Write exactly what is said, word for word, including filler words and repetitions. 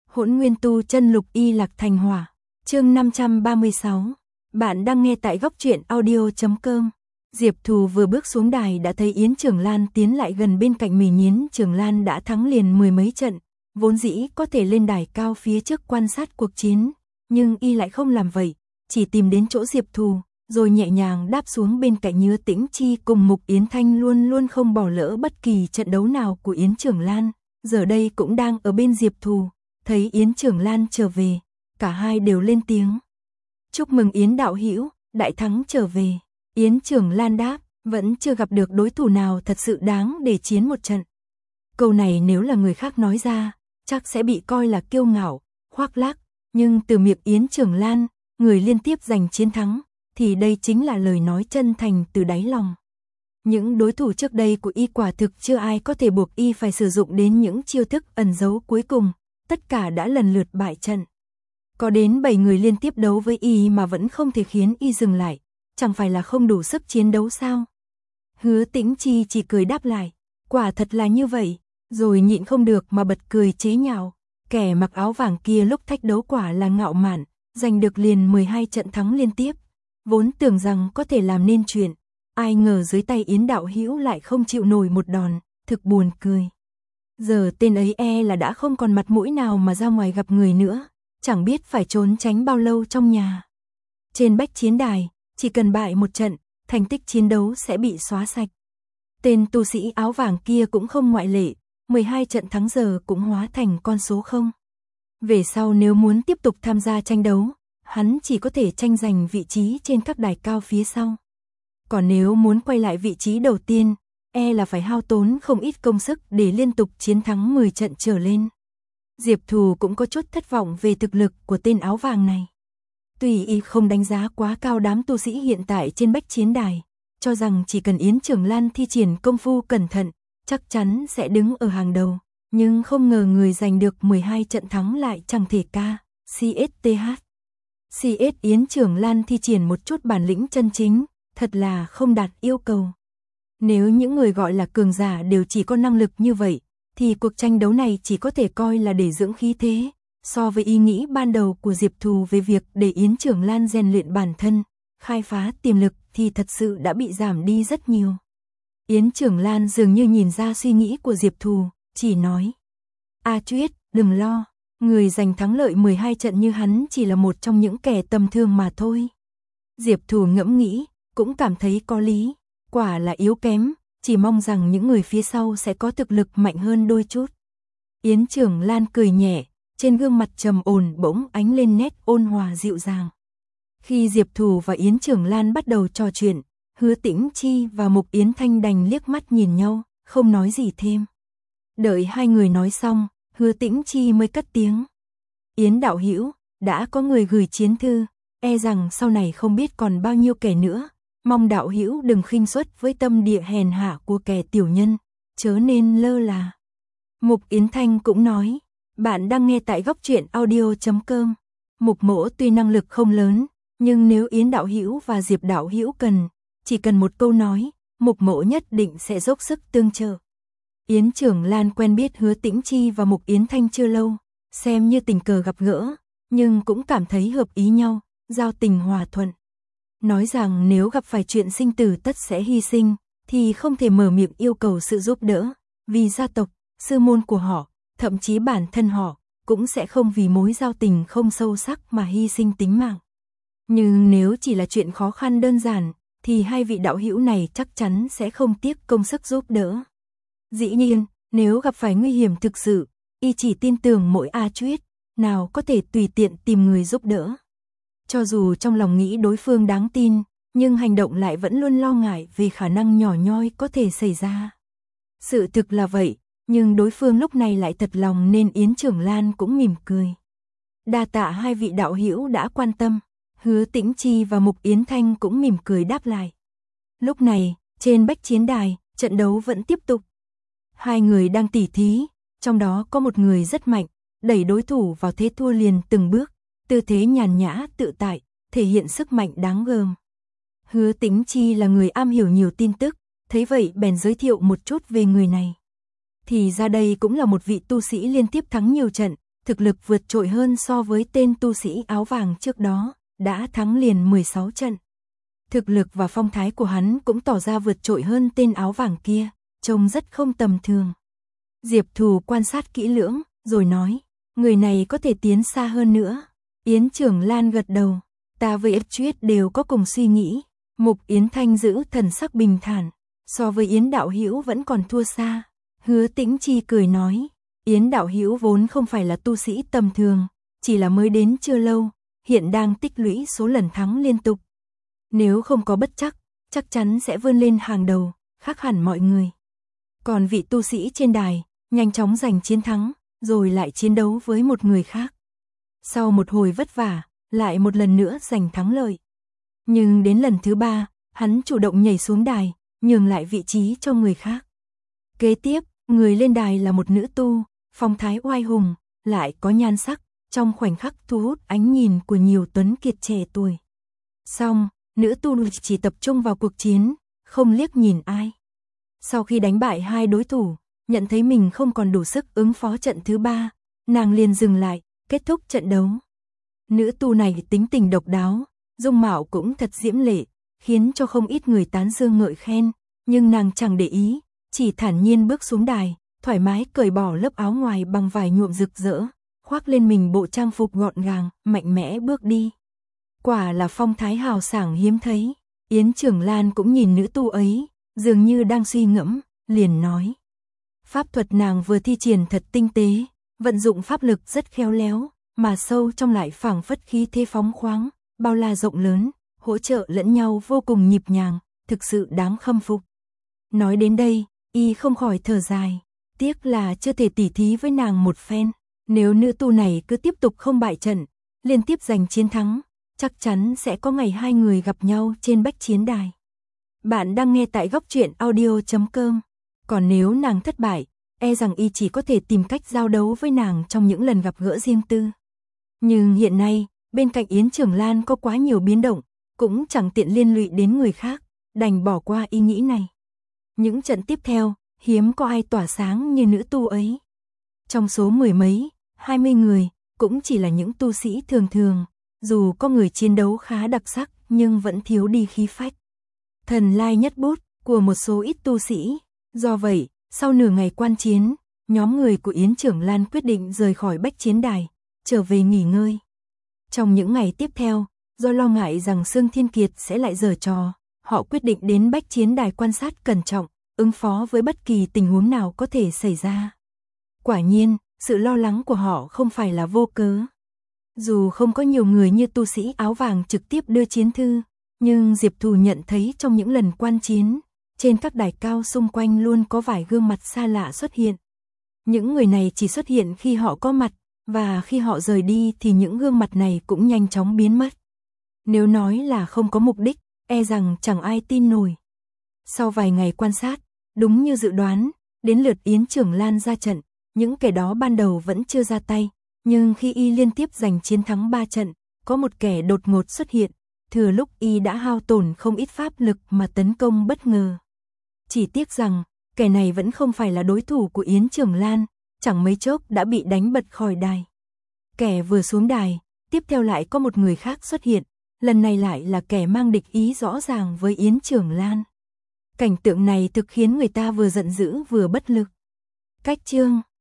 Hỗn Nguyên Tu Chân Lục Y Lạc Thành Hỏa. Chương năm trăm ba mươi sáu. Bạn đang nghe tại góc truyện audio chấm com. Diệp Thù vừa bước xuống đài đã thấy Yến Trường Lan tiến lại gần bên cạnh mình. Yến Trường Lan đã thắng liền mười mấy trận, vốn dĩ có thể lên đài cao phía trước quan sát cuộc chiến, nhưng y lại không làm vậy, chỉ tìm đến chỗ Diệp Thù, rồi nhẹ nhàng đáp xuống bên cạnh. Nhớ Tĩnh Chi cùng Mục Yến Thanh luôn luôn không bỏ lỡ bất kỳ trận đấu nào của Yến Trường Lan, giờ đây cũng đang ở bên Diệp Thù. Thấy Yến Trường Lan trở về, cả hai đều lên tiếng. Chúc mừng Yến đạo hữu, đại thắng trở về. Yến Trường Lan đáp, vẫn chưa gặp được đối thủ nào thật sự đáng để chiến một trận. Câu này nếu là người khác nói ra, chắc sẽ bị coi là kiêu ngạo, khoác lác, nhưng từ miệng Yến Trường Lan, người liên tiếp giành chiến thắng, thì đây chính là lời nói chân thành từ đáy lòng. Những đối thủ trước đây của y quả thực chưa ai có thể buộc y phải sử dụng đến những chiêu thức ẩn giấu cuối cùng, tất cả đã lần lượt bại trận. Có đến bảy người liên tiếp đấu với y mà vẫn không thể khiến y dừng lại, chẳng phải là không đủ sức chiến đấu sao? Hứa Tĩnh Chi chỉ cười đáp lại, quả thật là như vậy, rồi nhịn không được mà bật cười chế nhạo. Kẻ mặc áo vàng kia lúc thách đấu quả là ngạo mạn, giành được liền mười hai trận thắng liên tiếp, vốn tưởng rằng có thể làm nên chuyện, ai ngờ dưới tay Yến đạo hữu lại không chịu nổi một đòn, thực buồn cười. Giờ tên ấy e là đã không còn mặt mũi nào mà ra ngoài gặp người nữa, chẳng biết phải trốn tránh bao lâu trong nhà. Trên bách chiến đài, chỉ cần bại một trận, thành tích chiến đấu sẽ bị xóa sạch. Tên tu sĩ áo vàng kia cũng không ngoại lệ, mười hai trận thắng giờ cũng hóa thành con số không. Về sau nếu muốn tiếp tục tham gia tranh đấu, hắn chỉ có thể tranh giành vị trí trên các đài cao phía sau. Còn nếu muốn quay lại vị trí đầu tiên, e là phải hao tốn không ít công sức để liên tục chiến thắng mười trận trở lên. Diệp Thù cũng có chút thất vọng về thực lực của tên áo vàng này. Tuy y không đánh giá quá cao đám tu sĩ hiện tại trên bách chiến đài, cho rằng chỉ cần Yến Trường Lan thi triển công phu cẩn thận, chắc chắn sẽ đứng ở hàng đầu, nhưng không ngờ người giành được mười hai trận thắng lại chẳng thể ca, xê ét tê hát. xê ét Yến Trường Lan thi triển một chút bản lĩnh chân chính, thật là không đạt yêu cầu. Nếu những người gọi là cường giả đều chỉ có năng lực như vậy, thì cuộc tranh đấu này chỉ có thể coi là để dưỡng khí thế. So với ý nghĩ ban đầu của Diệp Thù về việc để Yến Trường Lan rèn luyện bản thân, khai phá tiềm lực thì thật sự đã bị giảm đi rất nhiều. Yến Trường Lan dường như nhìn ra suy nghĩ của Diệp Thù, chỉ nói: A Chuyết, đừng lo, người giành thắng lợi mười hai trận như hắn chỉ là một trong những kẻ tầm thường mà thôi. Diệp Thù ngẫm nghĩ, cũng cảm thấy có lý, quả là yếu kém, chỉ mong rằng những người phía sau sẽ có thực lực mạnh hơn đôi chút. Yến Trường Lan cười nhẹ, trên gương mặt trầm ổn bỗng ánh lên nét ôn hòa dịu dàng. Khi Diệp Thù và Yến Trường Lan bắt đầu trò chuyện, Hứa Tĩnh Chi và Mục Yến Thanh đành liếc mắt nhìn nhau, không nói gì thêm. Đợi hai người nói xong, Hứa Tĩnh Chi mới cất tiếng: Yến đạo hữu, đã có người gửi chiến thư, e rằng sau này không biết còn bao nhiêu kẻ nữa, mong đạo hữu đừng khinh suất với tâm địa hèn hạ của kẻ tiểu nhân, chớ nên lơ là. Mục Yến Thanh cũng nói: Bạn đang nghe tại góc truyện audio chấm com. Mục mỗ tuy năng lực không lớn, nhưng nếu Yến đạo hữu và Diệp đạo hữu cần, chỉ cần một câu nói, Mục mỗ nhất định sẽ dốc sức tương trợ. Yến Trường Lan quen biết Hứa Tĩnh Chi và Mục Yến Thanh chưa lâu, xem như tình cờ gặp gỡ, nhưng cũng cảm thấy hợp ý nhau, giao tình hòa thuận. Nói rằng nếu gặp phải chuyện sinh tử tất sẽ hy sinh, thì không thể mở miệng yêu cầu sự giúp đỡ, vì gia tộc, sư môn của họ, thậm chí bản thân họ, cũng sẽ không vì mối giao tình không sâu sắc mà hy sinh tính mạng. Nhưng nếu chỉ là chuyện khó khăn đơn giản, thì hai vị đạo hữu này chắc chắn sẽ không tiếc công sức giúp đỡ. Dĩ nhiên, nếu gặp phải nguy hiểm thực sự, y chỉ tin tưởng mỗi A Chuyết, nào có thể tùy tiện tìm người giúp đỡ. Cho dù trong lòng nghĩ đối phương đáng tin, nhưng hành động lại vẫn luôn lo ngại về khả năng nhỏ nhoi có thể xảy ra. Sự thực là vậy, nhưng đối phương lúc này lại thật lòng nên Yến Trường Lan cũng mỉm cười. Đa tạ hai vị đạo hữu đã quan tâm. Hứa Tĩnh Chi và Mục Yến Thanh cũng mỉm cười đáp lại. Lúc này, trên bách chiến đài, trận đấu vẫn tiếp tục. Hai người đang tỉ thí, trong đó có một người rất mạnh, đẩy đối thủ vào thế thua liền từng bước, tư thế nhàn nhã tự tại, thể hiện sức mạnh đáng gờm. Hứa Tĩnh Chi là người am hiểu nhiều tin tức, thấy vậy bèn giới thiệu một chút về người này. Thì ra đây cũng là một vị tu sĩ liên tiếp thắng nhiều trận, thực lực vượt trội hơn so với tên tu sĩ áo vàng trước đó, đã thắng liền mười sáu trận. Thực lực và phong thái của hắn cũng tỏ ra vượt trội hơn tên áo vàng kia, trông rất không tầm thường. Diệp Thù quan sát kỹ lưỡng, rồi nói, người này có thể tiến xa hơn nữa. Yến Trưởng Lan gật đầu, ta với Ếp Chuyết đều có cùng suy nghĩ. Mục Yến Thanh giữ thần sắc bình thản, so với Yến Đạo Hữu vẫn còn thua xa. Hứa Tĩnh Chi cười nói, Yến Đạo Hữu vốn không phải là tu sĩ tầm thường, chỉ là mới đến chưa lâu, hiện đang tích lũy số lần thắng liên tục. Nếu không có bất trắc, chắc chắn sẽ vươn lên hàng đầu, khác hẳn mọi người. Còn vị tu sĩ trên đài, nhanh chóng giành chiến thắng, rồi lại chiến đấu với một người khác. Sau một hồi vất vả, lại một lần nữa giành thắng lợi. Nhưng đến lần thứ ba, hắn chủ động nhảy xuống đài, nhường lại vị trí cho người khác. Kế tiếp, người lên đài là một nữ tu, phong thái oai hùng, lại có nhan sắc, trong khoảnh khắc thu hút ánh nhìn của nhiều tuấn kiệt trẻ tuổi. Xong, nữ tu chỉ tập trung vào cuộc chiến, không liếc nhìn ai. Sau khi đánh bại hai đối thủ, nhận thấy mình không còn đủ sức ứng phó trận thứ ba, nàng liền dừng lại, kết thúc trận đấu. Nữ tu này tính tình độc đáo, dung mạo cũng thật diễm lệ, khiến cho không ít người tán dương ngợi khen, nhưng nàng chẳng để ý, chỉ thản nhiên bước xuống đài, thoải mái cởi bỏ lớp áo ngoài bằng vải nhuộm rực rỡ, khoác lên mình bộ trang phục gọn gàng, mạnh mẽ bước đi. Quả là phong thái hào sảng hiếm thấy. Yến Trưởng Lan cũng nhìn nữ tu ấy, dường như đang suy ngẫm, liền nói. Pháp thuật nàng vừa thi triển thật tinh tế, vận dụng pháp lực rất khéo léo, mà sâu trong lại phảng phất khí thế phóng khoáng, bao la rộng lớn, hỗ trợ lẫn nhau vô cùng nhịp nhàng, thực sự đáng khâm phục. Nói đến đây, y không khỏi thở dài, tiếc là chưa thể tỉ thí với nàng một phen. Nếu nữ tu này cứ tiếp tục không bại trận, liên tiếp giành chiến thắng, chắc chắn sẽ có ngày hai người gặp nhau trên bách chiến đài. Bạn đang nghe tại góc truyện audio chấm com. Còn nếu nàng thất bại, e rằng y chỉ có thể tìm cách giao đấu với nàng trong những lần gặp gỡ riêng tư. Nhưng hiện nay, bên cạnh Yến Trưởng Lan có quá nhiều biến động, cũng chẳng tiện liên lụy đến người khác, đành bỏ qua ý nghĩ này. Những trận tiếp theo, hiếm có ai tỏa sáng như nữ tu ấy. Trong số mười mấy, hai mươi người, cũng chỉ là những tu sĩ thường thường, dù có người chiến đấu khá đặc sắc nhưng vẫn thiếu đi khí phách. Thần lai nhất bút của một số ít tu sĩ. Do vậy, sau nửa ngày quan chiến, nhóm người của Yến Trưởng Lan quyết định rời khỏi bách chiến đài, trở về nghỉ ngơi. Trong những ngày tiếp theo, do lo ngại rằng Sương Thiên Kiệt sẽ lại giở trò, họ quyết định đến bách chiến đài quan sát cẩn trọng, ứng phó với bất kỳ tình huống nào có thể xảy ra. Quả nhiên, sự lo lắng của họ không phải là vô cớ. Dù không có nhiều người như tu sĩ áo vàng trực tiếp đưa chiến thư, nhưng Diệp Thù nhận thấy trong những lần quan chiến, trên các đài cao xung quanh luôn có vài gương mặt xa lạ xuất hiện. Những người này chỉ xuất hiện khi họ có mặt, và khi họ rời đi thì những gương mặt này cũng nhanh chóng biến mất. Nếu nói là không có mục đích, e rằng chẳng ai tin nổi. Sau vài ngày quan sát, đúng như dự đoán, đến lượt Yến Trưởng Lan ra trận, những kẻ đó ban đầu vẫn chưa ra tay, nhưng khi y liên tiếp giành chiến thắng ba trận, có một kẻ đột ngột xuất hiện, thừa lúc y đã hao tổn không ít pháp lực mà tấn công bất ngờ. Chỉ tiếc rằng, kẻ này vẫn không phải là đối thủ của Yến Trưởng Lan, chẳng mấy chốc đã bị đánh bật khỏi đài. Kẻ vừa xuống đài, tiếp theo lại có một người khác xuất hiện, lần này lại là kẻ mang địch ý rõ ràng với Yến Trưởng Lan. Cảnh tượng này thực khiến người ta vừa giận dữ vừa bất lực. Cách chương